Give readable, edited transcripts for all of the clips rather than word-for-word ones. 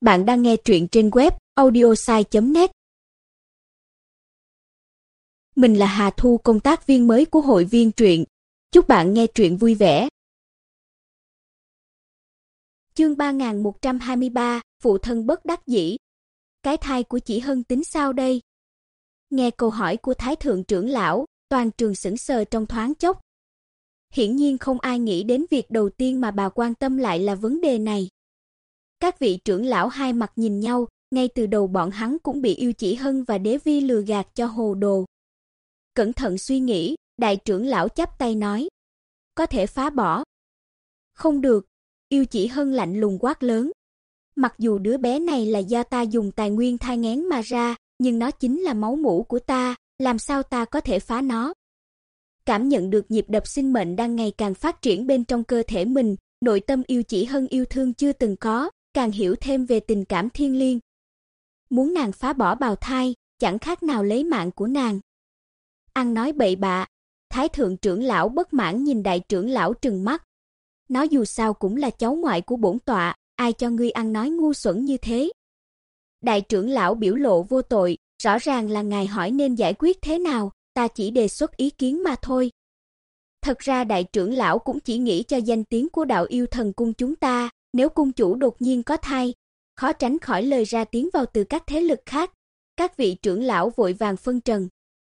Bạn đang nghe truyện trên web audiosai.net. Mình là Hà Thu, công tác viên mới của hội viên truyện. Chúc bạn nghe truyện vui vẻ. Chương 3123, phụ thân bất đắc dĩ. Cái thai của chị Hân tính sao đây? Nghe câu hỏi của Thái thượng trưởng lão, toàn trường sững sờ trong thoáng chốc. Hiển nhiên không ai nghĩ đến việc đầu tiên mà bà quan tâm lại là vấn đề này. Các vị trưởng lão hai mặt nhìn nhau, ngay từ đầu bọn hắn cũng bị Yêu Chỉ Hân và Đế Vi lừa gạt cho hồ đồ. Cẩn thận suy nghĩ, đại trưởng lão chắp tay nói: "Có thể phá bỏ." "Không được." Yêu Chỉ Hân lạnh lùng quát lớn. "Mặc dù đứa bé này là do ta dùng tài nguyên thai nghén mà ra, nhưng nó chính là máu mủ của ta, làm sao ta có thể phá nó?" Cảm nhận được nhịp đập sinh mệnh đang ngày càng phát triển bên trong cơ thể mình, nội tâm Yêu Chỉ Hân yêu thương chưa từng có, càng hiểu thêm về tình cảm thiêng liêng. Muốn nàng phá bỏ bào thai, chẳng khác nào lấy mạng của nàng. Ăn nói bậy bạ. Thái thượng trưởng lão bất mãn nhìn đại trưởng lão trừng mắt. Nó dù sao cũng là cháu ngoại của bổn tọa, ai cho ngươi ăn nói ngu xuẩn như thế? Đại trưởng lão biểu lộ vô tội, rõ ràng là ngài hỏi nên giải quyết thế nào, ta chỉ đề xuất ý kiến mà thôi. Thật ra đại trưởng lão cũng chỉ nghĩ cho danh tiếng của đạo yêu thần cung chúng ta, nếu cung chủ đột nhiên có thai, khó tránh khỏi lời ra tiếng vào từ các thế lực khác. Các vị trưởng lão vội vàng phân trần.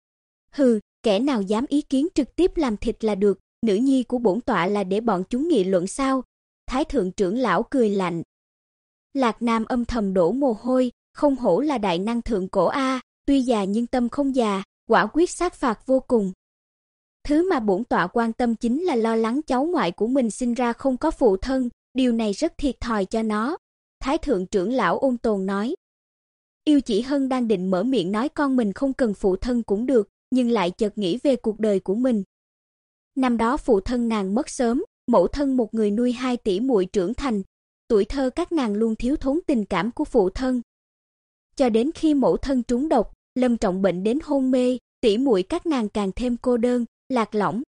Hừ, kẻ nào dám ý kiến trực tiếp làm thịt là được, nữ nhi của bổn tọa là để bọn chúng nghị luận sao? Thái thượng trưởng lão cười lạnh. Lạc Nam âm thầm đổ mồ hôi, không hổ là đại năng thượng cổ a, tuy già nhưng tâm không già, quả quyết sát phạt vô cùng. Thứ mà bổn tọa quan tâm chính là lo lắng cháu ngoại của mình sinh ra không có phụ thân, điều này rất thiệt thòi cho nó. Thái thượng trưởng lão ôn tồn nói. Yêu Chỉ Hân đang định mở miệng nói con mình không cần phụ thân cũng được, nhưng lại chợt nghĩ về cuộc đời của mình. Năm đó phụ thân nàng mất sớm, mẫu thân một người nuôi hai tỷ muội trưởng thành, tuổi thơ các nàng luôn thiếu thốn tình cảm của phụ thân. Cho đến khi mẫu thân trúng độc, lâm trọng bệnh đến hôn mê, tỷ muội các nàng càng thêm cô đơn, lạc lõng.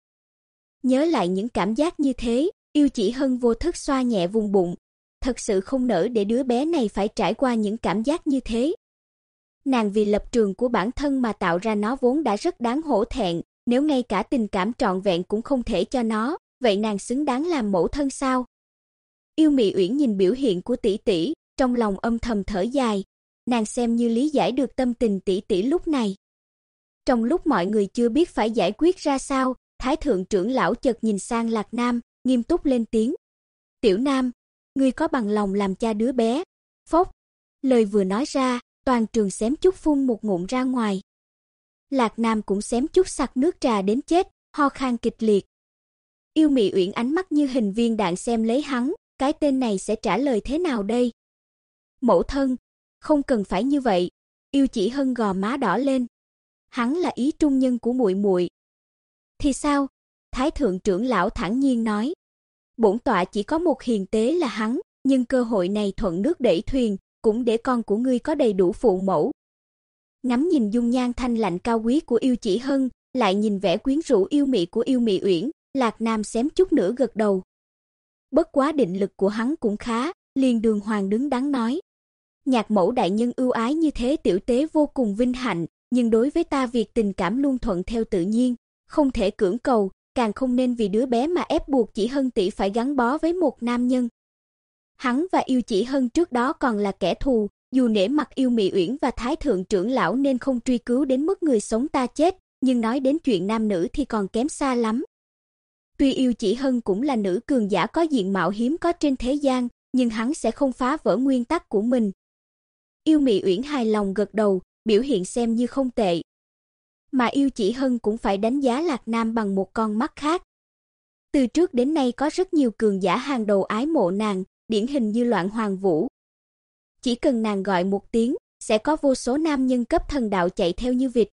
Nhớ lại những cảm giác như thế, Yêu Chỉ Hân vô thức xoa nhẹ vùng bụng, thật sự không nỡ để đứa bé này phải trải qua những cảm giác như thế. Nàng vì lập trường của bản thân mà tạo ra nó vốn đã rất đáng hổ thẹn, nếu ngay cả tình cảm trọn vẹn cũng không thể cho nó, vậy nàng xứng đáng làm mẫu thân sao? Yêu Mị Uyển nhìn biểu hiện của tỷ tỷ, trong lòng âm thầm thở dài, nàng xem như lý giải được tâm tình tỷ tỷ lúc này. Trong lúc mọi người chưa biết phải giải quyết ra sao, Thái thượng trưởng lão chợt nhìn sang Lạc Nam, nghiêm túc lên tiếng. "Tiểu Nam, ngươi có bằng lòng làm cha đứa bé?" Phốc, lời vừa nói ra, toàn trường xém chút phun một ngụm ra ngoài. Lạc Nam cũng xém chút sặc nước trà đến chết, ho khan kịch liệt. Yêu Mị Uyển ánh mắt như hình viên đạn xem lấy hắn, cái tên này sẽ trả lời thế nào đây? "Mẫu thân, không cần phải như vậy." Yêu Chỉ Hân gò má đỏ lên. "Hắn là ý trung nhân của muội muội." "Thì sao?" Thái thượng trưởng lão thản nhiên nói. "Bổn tọa chỉ có một hiền tế là hắn, nhưng cơ hội này thuận nước đẩy thuyền, cũng để con của ngươi có đầy đủ phụ mẫu." Ngắm nhìn dung nhan thanh lạnh cao quý của Yêu Chỉ Hân, lại nhìn vẻ quyến rũ yêu mị của Yêu Mị Uyển, Lạc Nam xém chút nữa gật đầu. Bất quá định lực của hắn cũng khá, liền đường hoàng đứng đắn nói. "Nhạc mẫu đại nhân ưu ái như thế tiểu tế vô cùng vinh hạnh, nhưng đối với ta việc tình cảm luôn thuận theo tự nhiên, không thể cưỡng cầu, càng không nên vì đứa bé mà ép buộc Chỉ Hân tỷ phải gắn bó với một nam nhân. Hắn và Yêu Chỉ Hân trước đó còn là kẻ thù, dù nể mặt Yêu Mị Uyển và Thái thượng trưởng lão nên không truy cứu đến mức người sống ta chết, nhưng nói đến chuyện nam nữ thì còn kém xa lắm. Tuy Yêu Chỉ Hân cũng là nữ cường giả có diện mạo hiếm có trên thế gian, nhưng hắn sẽ không phá vỡ nguyên tắc của mình." Yêu Mị Uyển hài lòng gật đầu, biểu hiện xem như không tệ. Mà Yêu Chỉ Hân cũng phải đánh giá Lạc Nam bằng một con mắt khác. Từ trước đến nay có rất nhiều cường giả hàng đầu ái mộ nàng, điển hình như Loạn Hoàng Vũ. Chỉ cần nàng gọi một tiếng, sẽ có vô số nam nhân cấp thần đạo chạy theo như vịt.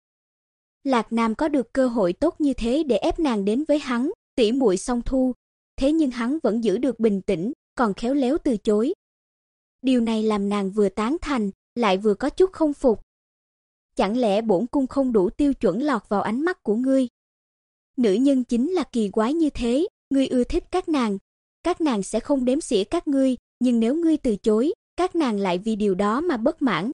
Lạc Nam có được cơ hội tốt như thế để ép nàng đến với hắn, tỷ muội song thu, thế nhưng hắn vẫn giữ được bình tĩnh, còn khéo léo từ chối. Điều này làm nàng vừa tán thành, lại vừa có chút không phục. "Chẳng lẽ bổn cung không đủ tiêu chuẩn lọt vào ánh mắt của ngươi? Nữ nhân chính là kỳ quái như thế, ngươi ưa thích các nàng sẽ không đếm xỉa các ngươi, nhưng nếu ngươi từ chối, các nàng lại vì điều đó mà bất mãn.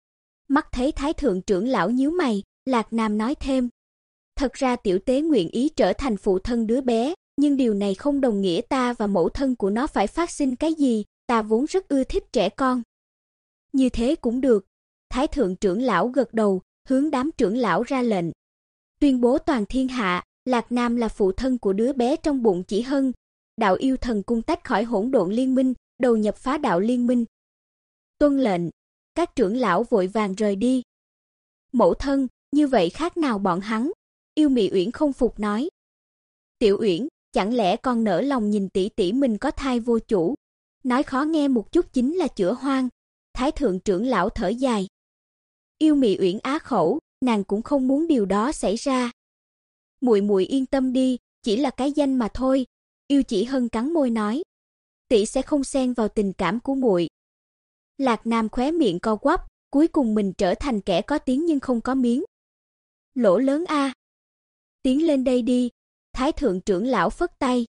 Mắt thấy Thái thượng trưởng lão nhíu mày, Lạc Nam nói thêm: "Thật ra tiểu tế nguyện ý trở thành phụ thân đứa bé, nhưng điều này không đồng nghĩa ta và mẫu thân của nó phải phát sinh cái gì, ta vốn rất ưa thích trẻ con." "Như thế cũng được." Thái thượng trưởng lão gật đầu, hướng đám trưởng lão ra lệnh: "Tuyên bố toàn thiên hạ, Lạc Nam là phụ thân của đứa bé trong bụng Chỉ Hân. Đạo yêu thần cung tách khỏi hỗn độn liên minh, đầu nhập phá đạo liên minh." "Tuân lệnh." Các trưởng lão vội vàng rời đi. "Mẫu thân, như vậy khác nào bọn hắn?" Yêu Mị Uyển không phục nói. "Tiểu Uyển, chẳng lẽ con nỡ lòng nhìn tỷ tỷ mình có thai vô chủ? Nói khó nghe một chút chính là chữa hoang." Thái thượng trưởng lão thở dài. Yêu Mị Uyển á khẩu, nàng cũng không muốn điều đó xảy ra. "Muội muội yên tâm đi, chỉ là cái danh mà thôi." Yêu Chỉ Hân cắn môi nói. "Tỷ sẽ không xen vào tình cảm của muội." Lạc Nam khóe miệng co quắp, cuối cùng mình trở thành kẻ có tiếng nhưng không có miếng. Lỗ lớn a. "Tiến lên đây đi." Thái thượng trưởng lão phất tay.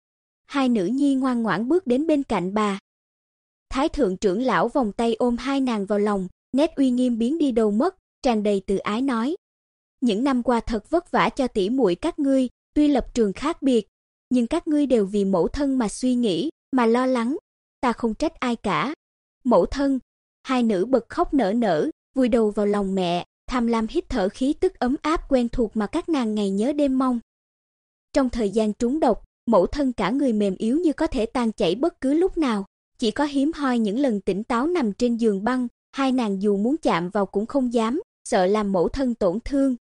Hai nữ nhi ngoan ngoãn bước đến bên cạnh bà. Thái thượng trưởng lão vòng tay ôm hai nàng vào lòng, nét uy nghiêm biến đi đâu mất, tràn đầy từ ái nói: "Những năm qua thật vất vả cho tỷ muội các ngươi, tuy lập trường khác biệt, nhưng các ngươi đều vì mẫu thân mà suy nghĩ, mà lo lắng, ta không trách ai cả." "Mẫu thân." Hai nữ bật khóc nở nở, vùi đầu vào lòng mẹ, tham lam hít thở khí tức ấm áp quen thuộc mà các nàng ngày nhớ đêm mong. Trong thời gian trúng độc, mẫu thân cả người mềm yếu như có thể tan chảy bất cứ lúc nào, chỉ có hiếm hoi những lần tỉnh táo nằm trên giường băng, hai nàng dù muốn chạm vào cũng không dám, sợ làm mẫu thân tổn thương.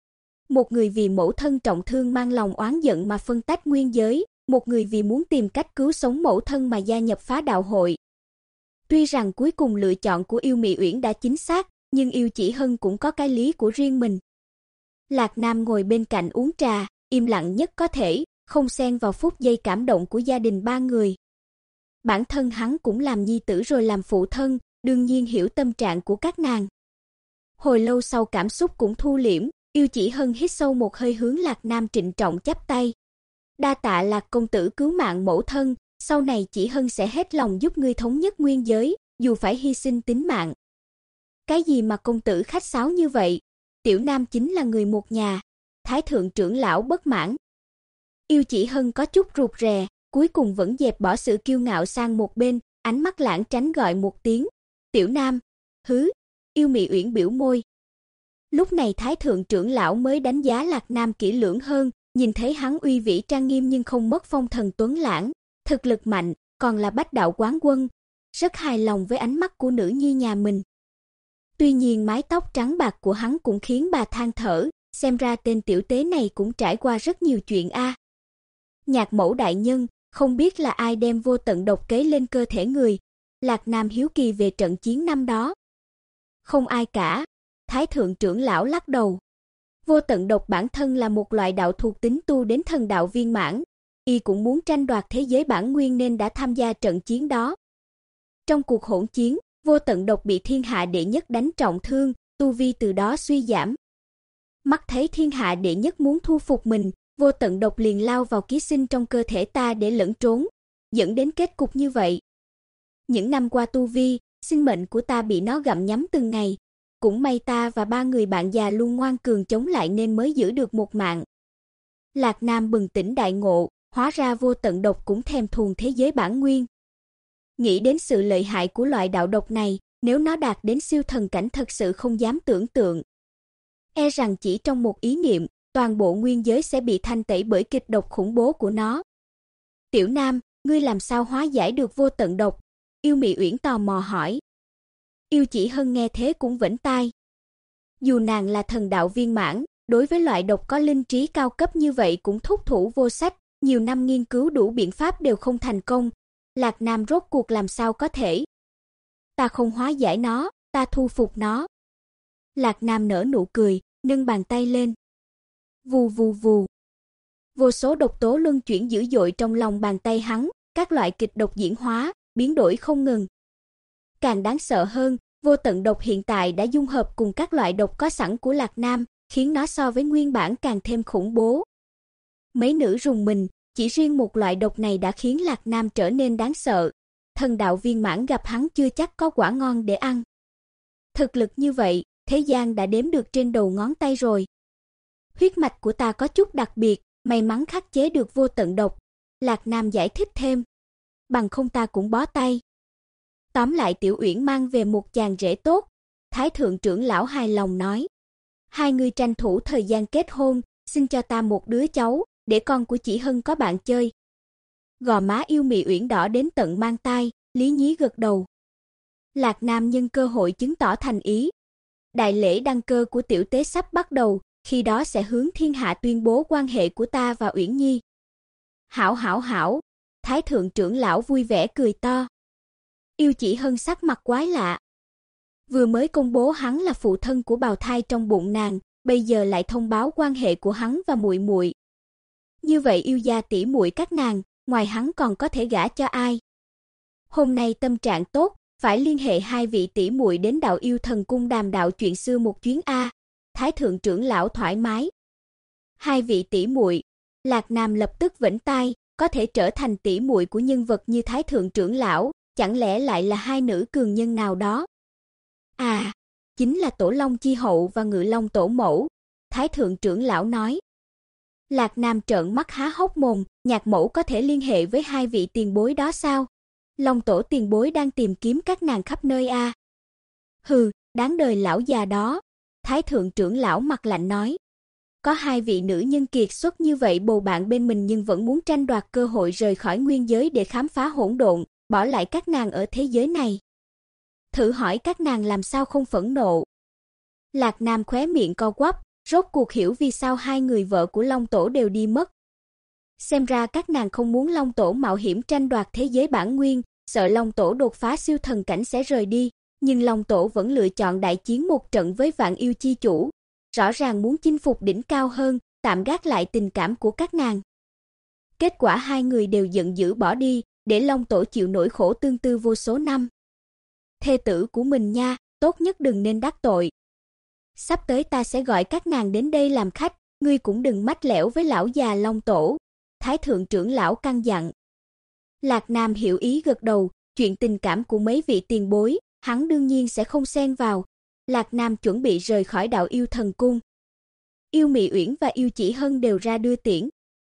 Một người vì mẫu thân trọng thương mang lòng oán giận mà phân tách nguyên giới, một người vì muốn tìm cách cứu sống mẫu thân mà gia nhập phá đạo hội. Tuy rằng cuối cùng lựa chọn của Yêu Mị Uyển đã chính xác, nhưng Yêu Chỉ Hân cũng có cái lý của riêng mình. Lạc Nam ngồi bên cạnh uống trà, im lặng nhất có thể, không xen vào phút giây cảm động của gia đình ba người. Bản thân hắn cũng làm nhi tử rồi làm phụ thân, đương nhiên hiểu tâm trạng của các nàng. Hồi lâu sau cảm xúc cũng thu liễm, Yêu Chỉ Hân hít sâu một hơi hướng Lạc Nam trịnh trọng chắp tay. "Đa tạ Lạc công tử cứu mạng mẫu thân, sau này Chỉ Hân sẽ hết lòng giúp ngươi thống nhất nguyên giới, dù phải hy sinh tính mạng." "Cái gì mà công tử khách sáo như vậy? Tiểu Nam chính là người một nhà." Thái thượng trưởng lão bất mãn. Yêu Chỉ Hân có chút rụt rè, cuối cùng vẫn dẹp bỏ sự kiêu ngạo sang một bên, ánh mắt lãng tránh gọi một tiếng: "Tiểu Nam." "Hứ." Yêu Mị Uyển biểu môi. Lúc này Thái thượng trưởng lão mới đánh giá Lạc Nam kỹ lưỡng hơn, nhìn thấy hắn uy vĩ trang nghiêm nhưng không mất phong thần tuấn lãng, thực lực mạnh, còn là bách đạo quán quân, rất hài lòng với ánh mắt của nữ nhi nhà mình. Tuy nhiên mái tóc trắng bạc của hắn cũng khiến bà than thở, xem ra tên tiểu tế này cũng trải qua rất nhiều chuyện a. "Nhạc mẫu đại nhân, không biết là ai đem vô tận độc kế lên cơ thể người?" Lạc Nam hiếu kỳ về trận chiến năm đó. "Không ai cả." Thái thượng trưởng lão lắc đầu. "Vô tận độc bản thân là một loại đạo thuộc tính tu đến thần đạo viên mãn, y cũng muốn tranh đoạt thế giới bản nguyên nên đã tham gia trận chiến đó. Trong cuộc hỗn chiến, vô tận độc bị thiên hạ đệ nhất đánh trọng thương, tu vi từ đó suy giảm. Mắt thấy thiên hạ đệ nhất muốn thu phục mình, vô tận độc liền lao vào ký sinh trong cơ thể ta để lẫn trốn, dẫn đến kết cục như vậy. Những năm qua tu vi, sinh mệnh của ta bị nó gặm nhấm từng ngày. Cũng may ta và ba người bạn già luôn ngoan cường chống lại nên mới giữ được một mạng." Lạc Nam bừng tỉnh đại ngộ, hóa ra vô tận độc cũng thèm thuồng thế giới bản nguyên. Nghĩ đến sự lợi hại của loại đạo độc này, nếu nó đạt đến siêu thần cảnh thật sự không dám tưởng tượng. E rằng chỉ trong một ý niệm, toàn bộ nguyên giới sẽ bị thanh tẩy bởi kịch độc khủng bố của nó. "Tiểu Nam, ngươi làm sao hóa giải được vô tận độc?" Yêu Mị Uyển tò mò hỏi. Yêu Chỉ Hân nghe thế cũng vểnh tai. Dù nàng là thần đạo viên mãn, đối với loại độc có linh trí cao cấp như vậy cũng thúc thủ vô sách, nhiều năm nghiên cứu đủ biện pháp đều không thành công. Lạc Nam rốt cuộc làm sao có thể? "Ta không hóa giải nó, ta thu phục nó." Lạc Nam nở nụ cười, nâng bàn tay lên. Vù vù vù. Vô số độc tố luân chuyển dữ dội trong lòng bàn tay hắn, các loại kịch độc diễn hóa, biến đổi không ngừng. Càng đáng sợ hơn, vô tận độc hiện tại đã dung hợp cùng các loại độc có sẵn của Lạc Nam, khiến nó so với nguyên bản càng thêm khủng bố. Mấy nữ rùng mình, chỉ riêng một loại độc này đã khiến Lạc Nam trở nên đáng sợ. thần đạo viên mãn gặp hắn chưa chắc có quả ngon để ăn. Thực lực như vậy, thế gian đã đếm được trên đầu ngón tay rồi. Huyết mạch của ta có chút đặc biệt, may mắn khắc chế được vô tận độc. Lạc Nam giải thích thêm. Bằng không ta cũng bó tay. Tóm lại Tiểu Uyển mang về một chàng rể tốt. Thái thượng trưởng lão hài lòng nói. Hai người tranh thủ thời gian kết hôn, xin cho ta một đứa cháu, để con của chị Hân có bạn chơi. Gò má yêu mị Uyển đỏ đến tận mang tai, lý nhí gật đầu. Lạc Nam nhân cơ hội chứng tỏ thành ý. Đại lễ đăng cơ của tiểu tế sắp bắt đầu, khi đó sẽ hướng thiên hạ tuyên bố quan hệ của ta và Uyển Nhi. Hảo hảo hảo, Thái thượng trưởng lão vui vẻ cười to. Yêu Chỉ Hân sắc mặt quái lạ. Vừa mới công bố hắn là phụ thân của bào thai trong bụng nàng, bây giờ lại thông báo quan hệ của hắn và muội muội. Như vậy yêu gia tỷ muội các nàng, ngoài hắn còn có thể gả cho ai? Hôm nay tâm trạng tốt, phải liên hệ hai vị tỷ muội đến Đạo Yêu Thần Cung đàm đạo chuyện xưa một chuyến a. Thái thượng trưởng lão thoải mái. Hai vị tỷ muội, Lạc Nam lập tức vểnh tai, có thể trở thành tỷ muội của nhân vật như Thái thượng trưởng lão, chẳng lẽ lại là hai nữ cường nhân nào đó? À, chính là Tổ Long chi hậu và Ngự Long tổ mẫu, Thái thượng trưởng lão nói. Lạc Nam trợn mắt há hốc mồm, nhạc mẫu có thể liên hệ với hai vị tiền bối đó sao? Long tổ tiền bối đang tìm kiếm các nàng khắp nơi a. Hừ, đáng đời lão già đó, Thái thượng trưởng lão mặt lạnh nói. Có hai vị nữ nhân kiệt xuất như vậy bầu bạn bên mình nhưng vẫn muốn tranh đoạt cơ hội rời khỏi nguyên giới để khám phá hỗn độn, bỏ lại các nàng ở thế giới này. Thử hỏi các nàng làm sao không phẫn nộ? Lạc Nam khóe miệng co quắp, rốt cuộc hiểu vì sao hai người vợ của Long tổ đều đi mất. Xem ra các nàng không muốn Long tổ mạo hiểm tranh đoạt thế giới bản nguyên, sợ Long tổ đột phá siêu thần cảnh sẽ rời đi, nhưng Long tổ vẫn lựa chọn đại chiến một trận với Vạn Yêu chi chủ, rõ ràng muốn chinh phục đỉnh cao hơn, tạm gác lại tình cảm của các nàng. Kết quả hai người đều giận dữ bỏ đi, để Long tổ chịu nỗi khổ tương tư vô số năm. Thê tử của mình nha, tốt nhất đừng nên đắc tội. Sắp tới ta sẽ gọi các nàng đến đây làm khách, ngươi cũng đừng mách lẻo với lão già Long tổ, Thái thượng trưởng lão căn dặn. Lạc Nam hiểu ý gật đầu, chuyện tình cảm của mấy vị tiền bối, hắn đương nhiên sẽ không xen vào. Lạc Nam chuẩn bị rời khỏi Đạo Yêu Thần Cung. Yêu Mị Uyển và Yêu Chỉ Hân đều ra đưa tiễn.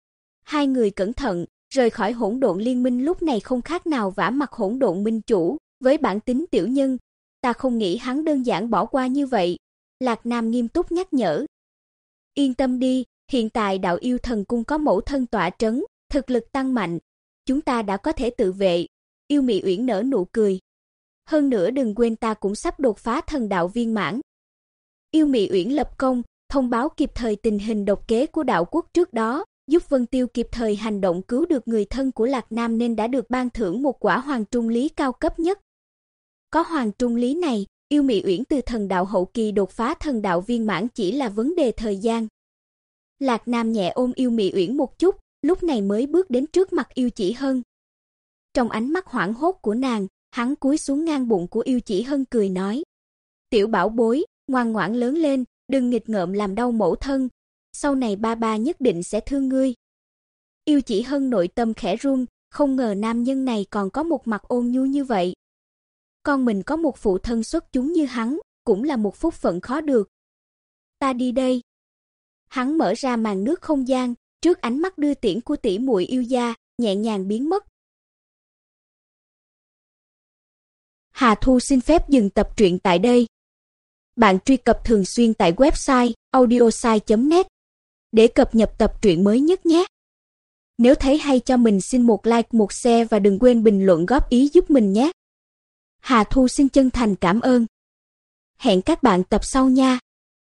Hai người cẩn thận, rời khỏi hỗn độn liên minh lúc này không khác nào vả mặt hỗn độn minh chủ, với bản tính tiểu nhân, ta không nghĩ hắn đơn giản bỏ qua như vậy. Lạc Nam nghiêm túc nhắc nhở. Yên tâm đi, hiện tại Đạo Yêu Thần Cung có mẫu thân tọa trấn, thực lực tăng mạnh, chúng ta đã có thể tự vệ. Yêu Mị Uyển nở nụ cười. Hơn nữa đừng quên ta cũng sắp đột phá thần đạo viên mãn. Yêu Mị Uyển lập công, thông báo kịp thời tình hình độc kế của đạo quốc trước đó, giúp Vân Tiêu kịp thời hành động cứu được người thân của Lạc Nam nên đã được ban thưởng một quả hoàng trung lý cao cấp nhất. Có hoàng trung lý này, Yêu Mị Uyển từ thần đạo hậu kỳ đột phá thần đạo viên mãn chỉ là vấn đề thời gian. Lạc Nam nhẹ ôm Yêu Mị Uyển một chút, lúc này mới bước đến trước mặt Yêu Chỉ Hân. Trong ánh mắt hoảng hốt của nàng, hắn cúi xuống ngang bụng của Yêu Chỉ Hân cười nói. Tiểu bảo bối, ngoan ngoãn lớn lên, đừng nghịch ngợm làm đau mẫu thân. Sau này ba ba nhất định sẽ thương ngươi. Yêu Chỉ Hân nội tâm khẽ run, không ngờ nam nhân này còn có một mặt ôn nhu như vậy. Con mình có một phụ thân xuất chúng như hắn, cũng là một phúc phận khó được. Ta đi đây. Hắn mở ra màn nước không gian, trước ánh mắt đưa tiễn của tỷ muội yêu gia, nhẹ nhàng biến mất. Hà Thu xin phép dừng tập truyện tại đây. Bạn truy cập thường xuyên tại website audiosai.net để cập nhật tập truyện mới nhất nhé. Nếu thấy hay cho mình xin một like, một share và đừng quên bình luận góp ý giúp mình nhé. Hà Thu xin chân thành cảm ơn. Hẹn các bạn tập sau nha.